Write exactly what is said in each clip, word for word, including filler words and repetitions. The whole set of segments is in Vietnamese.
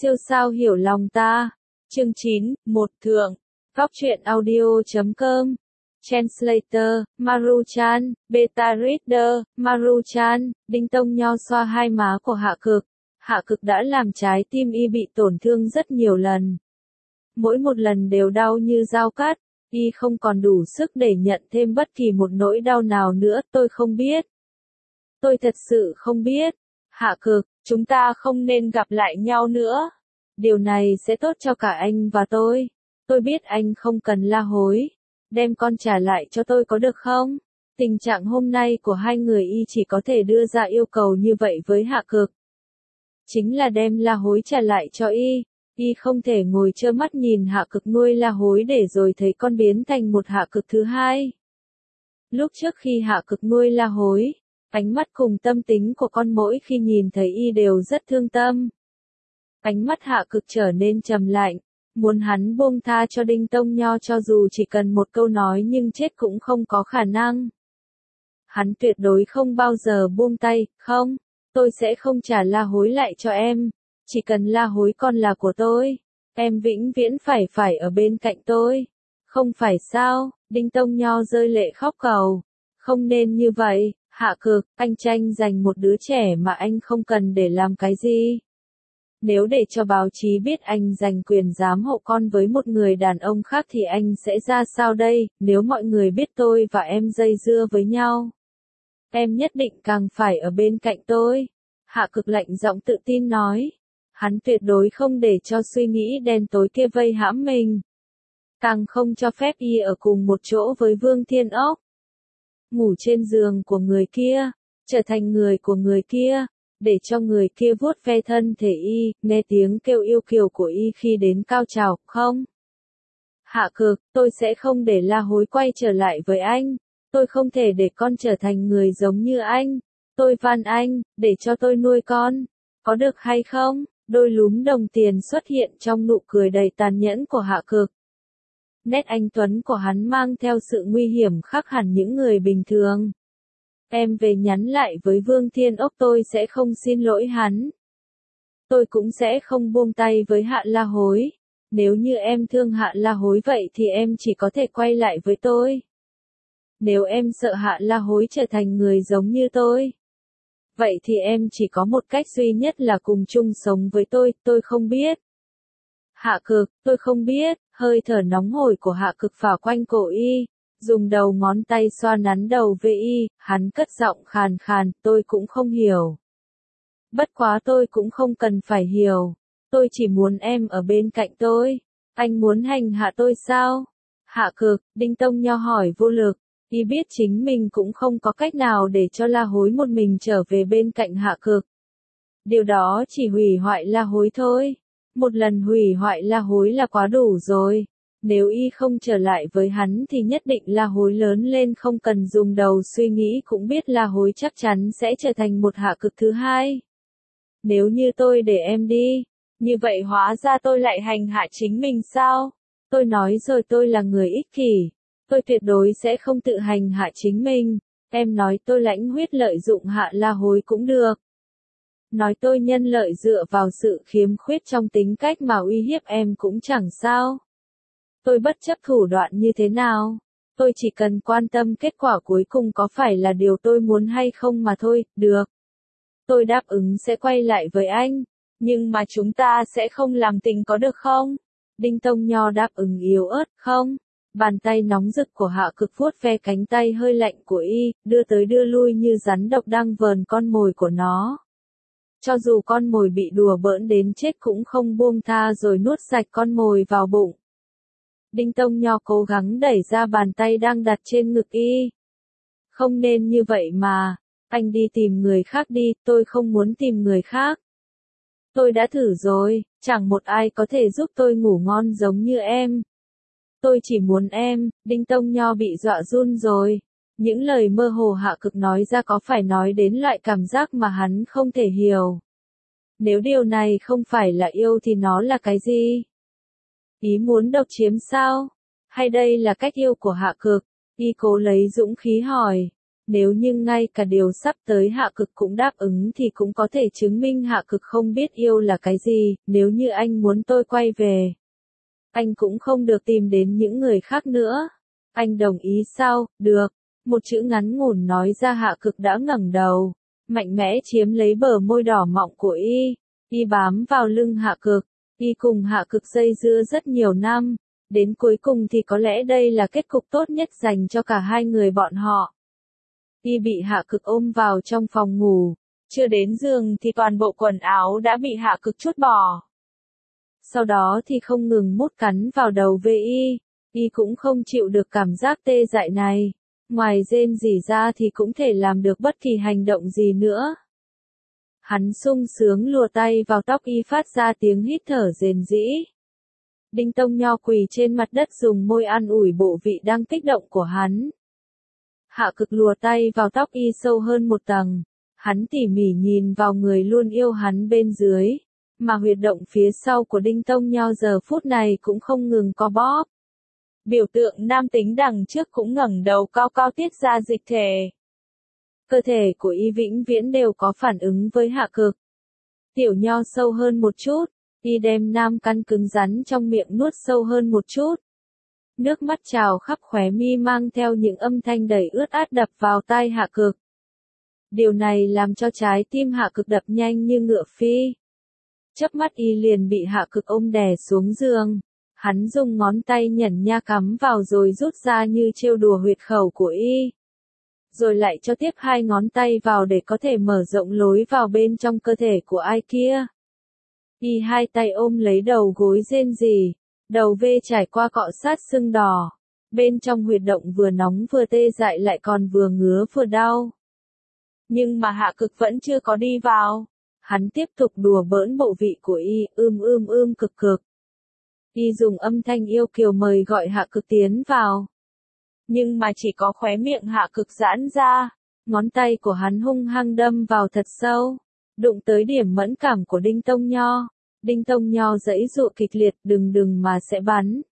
Siêu sao hiểu lòng ta. Chương chín, một thượng. Góc truyện audio chấm com. Translator, Maruchan, Beta Reader, Maruchan, Đinh Tông Nho xoa hai má của Hạ Cực. Hạ Cực đã làm trái tim y bị tổn thương rất nhiều lần. Mỗi một lần đều đau như dao cắt, y không còn đủ sức để nhận thêm bất kỳ một nỗi đau nào nữa, tôi không biết. Tôi thật sự không biết. Hạ Cực, chúng ta không nên gặp lại nhau nữa. Điều này sẽ tốt cho cả anh và tôi. Tôi biết anh không cần la hối. Đem con trả lại cho tôi có được không? Tình trạng hôm nay của hai người y chỉ có thể đưa ra yêu cầu như vậy với Hạ Cực. Chính là đem la hối trả lại cho y. Y không thể ngồi trơ mắt nhìn Hạ Cực nuôi la hối để rồi thấy con biến thành một Hạ Cực thứ hai. Lúc trước khi Hạ Cực nuôi la hối, ánh mắt cùng tâm tính của con mỗi khi nhìn thấy y đều rất thương tâm. Ánh mắt Hạ Cực trở nên trầm lạnh, muốn hắn buông tha cho Đinh Tông Nho cho dù chỉ cần một câu nói nhưng chết cũng không có khả năng. Hắn tuyệt đối không bao giờ buông tay, không, tôi sẽ không trả la hối lại cho em, chỉ cần la hối con là của tôi, em vĩnh viễn phải phải ở bên cạnh tôi. Không phải sao? Đinh Tông Nho rơi lệ khóc cầu. Không nên như vậy, Hạ Cực, anh tranh giành một đứa trẻ mà anh không cần để làm cái gì. Nếu để cho báo chí biết anh giành quyền giám hộ con với một người đàn ông khác thì anh sẽ ra sao đây? Nếu mọi người biết tôi và em dây dưa với nhau, em nhất định càng phải ở bên cạnh tôi. Hạ Cực lạnh giọng tự tin nói. Hắn tuyệt đối không để cho suy nghĩ đen tối kia vây hãm mình. Càng không cho phép y ở cùng một chỗ với Vương Thiên Ốc. Ngủ trên giường của người kia, trở thành người của người kia, để cho người kia vuốt ve thân thể y, nghe tiếng kêu yêu kiều của y khi đến cao trào, không? Hạ Cực, tôi sẽ không để la hối quay trở lại với anh, tôi không thể để con trở thành người giống như anh, tôi van anh, để cho tôi nuôi con, có được hay không? Đôi lúm đồng tiền xuất hiện trong nụ cười đầy tàn nhẫn của Hạ Cực. Nét anh tuấn của hắn mang theo sự nguy hiểm khác hẳn những người bình thường. Em về nhắn lại với Vương Thiên Ốc tôi sẽ không xin lỗi hắn. Tôi cũng sẽ không buông tay với Hạ La Hối. Nếu như em thương Hạ La Hối vậy thì em chỉ có thể quay lại với tôi. Nếu em sợ Hạ La Hối trở thành người giống như tôi, vậy thì em chỉ có một cách duy nhất là cùng chung sống với tôi, tôi không biết. Hạ Cực, tôi không biết, hơi thở nóng hổi của Hạ Cực phả quanh cổ y, dùng đầu ngón tay xoa nắn đầu với y, hắn cất giọng khàn khàn, tôi cũng không hiểu. Bất quá tôi cũng không cần phải hiểu, tôi chỉ muốn em ở bên cạnh tôi. Anh muốn hành hạ tôi sao? Hạ Cực, Đinh Tông Nho hỏi vô lực, y biết chính mình cũng không có cách nào để cho la hối một mình trở về bên cạnh Hạ Cực. Điều đó chỉ hủy hoại la hối thôi. Một lần hủy hoại la hối là quá đủ rồi. Nếu y không trở lại với hắn thì nhất định la hối lớn lên không cần dùng đầu suy nghĩ cũng biết la hối chắc chắn sẽ trở thành một Hạ Cực thứ hai. Nếu như tôi để em đi, như vậy hóa ra tôi lại hành hạ chính mình sao? Tôi nói rồi, tôi là người ích kỷ. Tôi tuyệt đối sẽ không tự hành hạ chính mình. Em nói tôi lãnh huyết lợi dụng hạ la hối cũng được. Nói tôi nhân lợi dựa vào sự khiếm khuyết trong tính cách mà uy hiếp em cũng chẳng sao. Tôi bất chấp thủ đoạn như thế nào. Tôi chỉ cần quan tâm kết quả cuối cùng có phải là điều tôi muốn hay không mà thôi, được. Tôi đáp ứng sẽ quay lại với anh, nhưng mà chúng ta sẽ không làm tình có được không? Đinh Tông Nho đáp ứng yếu ớt, không? Bàn tay nóng rực của Hạ Cực vuốt ve cánh tay hơi lạnh của y, đưa tới đưa lui như rắn độc đang vờn con mồi của nó. Cho dù con mồi bị đùa bỡn đến chết cũng không buông tha rồi nuốt sạch con mồi vào bụng. Đinh Tông Nho cố gắng đẩy ra bàn tay đang đặt trên ngực y. Không nên như vậy mà, anh đi tìm người khác đi, tôi không muốn tìm người khác. Tôi đã thử rồi, chẳng một ai có thể giúp tôi ngủ ngon giống như em. Tôi chỉ muốn em. Đinh Tông Nho bị dọa run rồi. Những lời mơ hồ Hạ Cực nói ra có phải nói đến loại cảm giác mà hắn không thể hiểu. Nếu điều này không phải là yêu thì nó là cái gì? Ý muốn độc chiếm sao? Hay đây là cách yêu của Hạ Cực? Y cố lấy dũng khí hỏi. Nếu như ngay cả điều sắp tới Hạ Cực cũng đáp ứng thì cũng có thể chứng minh Hạ Cực không biết yêu là cái gì, nếu như anh muốn tôi quay về. Anh cũng không được tìm đến những người khác nữa. Anh đồng ý sao? Được. Một chữ ngắn ngủn nói ra Hạ Cực đã ngẩng đầu, mạnh mẽ chiếm lấy bờ môi đỏ mọng của y. Y bám vào lưng Hạ Cực. Y cùng Hạ Cực dây dưa rất nhiều năm. Đến cuối cùng thì có lẽ đây là kết cục tốt nhất dành cho cả hai người bọn họ. Y bị Hạ Cực ôm vào trong phòng ngủ. Chưa đến giường thì toàn bộ quần áo đã bị Hạ Cực trút bỏ. Sau đó thì không ngừng mút cắn vào đầu về y. Y cũng không chịu được cảm giác tê dại này. Ngoài rên rỉ ra thì cũng thể làm được bất kỳ hành động gì nữa. Hắn sung sướng lùa tay vào tóc y phát ra tiếng hít thở rền rĩ. Đinh Tông Nho quỳ trên mặt đất dùng môi an ủi bộ vị đang kích động của hắn. Hạ Cực lùa tay vào tóc y sâu hơn một tầng. Hắn tỉ mỉ nhìn vào người luôn yêu hắn bên dưới. Mà huyệt động phía sau của Đinh Tông Nho giờ phút này cũng không ngừng co bóp. Biểu tượng nam tính đằng trước cũng ngẩng đầu cao cao tiết ra dịch thể. Cơ thể của y vĩnh viễn đều có phản ứng với Hạ Cực. Tiểu Nho sâu hơn một chút, y đem nam căn cứng rắn trong miệng nuốt sâu hơn một chút. Nước mắt trào khắp khóe mi mang theo những âm thanh đầy ướt át đập vào tai Hạ Cực. Điều này làm cho trái tim Hạ Cực đập nhanh như ngựa phi. Chớp mắt y liền bị Hạ Cực ôm đè xuống giường. Hắn dùng ngón tay nhẩn nha cắm vào rồi rút ra như trêu đùa huyệt khẩu của y. Rồi lại cho tiếp hai ngón tay vào để có thể mở rộng lối vào bên trong cơ thể của ai kia. Y hai tay ôm lấy đầu gối rên rỉ, đầu vê trải qua cọ sát sưng đỏ. Bên trong huyệt động vừa nóng vừa tê dại lại còn vừa ngứa vừa đau. Nhưng mà Hạ Cực vẫn chưa có đi vào. Hắn tiếp tục đùa bỡn bộ vị của y, ưm ưm ưm cực cực. Y dùng âm thanh yêu kiều mời gọi Hạ Cực tiến vào. Nhưng mà chỉ có khóe miệng Hạ Cực giãn ra, ngón tay của hắn hung hăng đâm vào thật sâu, đụng tới điểm mẫn cảm của Đinh Tông Nho. Đinh Tông Nho giãy giụa kịch liệt, đừng đừng mà sẽ bắn.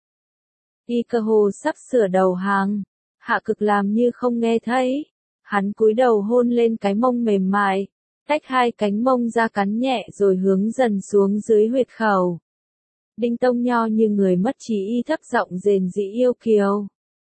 Y cơ hồ sắp sửa đầu hàng. Hạ Cực làm như không nghe thấy. Hắn cúi đầu hôn lên cái mông mềm mại, tách hai cánh mông ra cắn nhẹ rồi hướng dần xuống dưới huyệt khẩu. Đinh Tông Nho như người mất trí y thấp giọng rền rĩ yêu kiều.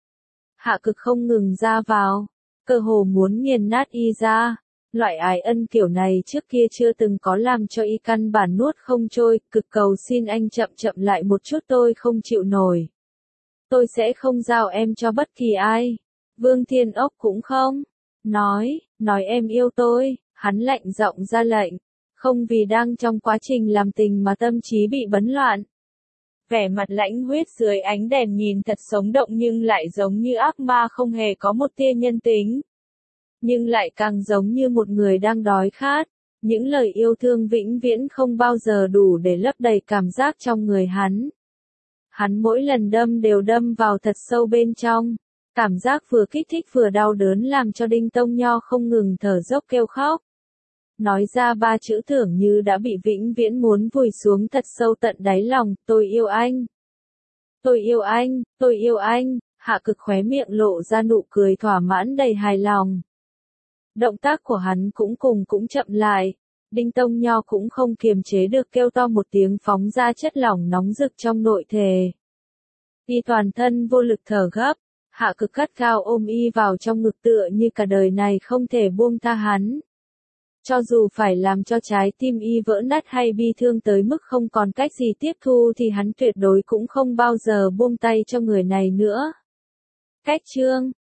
Hạ Cực không ngừng ra vào, cơ hồ muốn nghiền nát y ra. Loại ái ân kiểu này trước kia chưa từng có, làm cho y căn bản nuốt không trôi, cực cầu xin anh chậm chậm lại một chút, tôi không chịu nổi. Tôi sẽ không giao em cho bất kỳ ai. Vương Thiên Ốc cũng không. Nói, nói em yêu tôi, hắn lạnh giọng ra lệnh. Không vì đang trong quá trình làm tình mà tâm trí bị bấn loạn. Vẻ mặt lãnh huyết dưới ánh đèn nhìn thật sống động nhưng lại giống như ác ma không hề có một tia nhân tính. Nhưng lại càng giống như một người đang đói khát. Những lời yêu thương vĩnh viễn không bao giờ đủ để lấp đầy cảm giác trong người hắn. Hắn mỗi lần đâm đều đâm vào thật sâu bên trong. Cảm giác vừa kích thích vừa đau đớn làm cho Đinh Tông Nho không ngừng thở dốc kêu khóc. Nói ra ba chữ tưởng như đã bị vĩnh viễn muốn vùi xuống thật sâu tận đáy lòng, tôi yêu anh. Tôi yêu anh, tôi yêu anh. Hạ Cực khóe miệng lộ ra nụ cười thỏa mãn đầy hài lòng. Động tác của hắn cũng cùng cũng chậm lại. Đinh Tông Nho cũng không kiềm chế được kêu to một tiếng, phóng ra chất lỏng nóng rực trong nội thể. Y toàn thân vô lực thở gấp. Hạ Cực gắt gao ôm y vào trong ngực tựa như cả đời này không thể buông tha hắn. Cho dù phải làm cho trái tim y vỡ nát hay bi thương tới mức không còn cách gì tiếp thu thì hắn tuyệt đối cũng không bao giờ buông tay cho người này nữa. Cách chương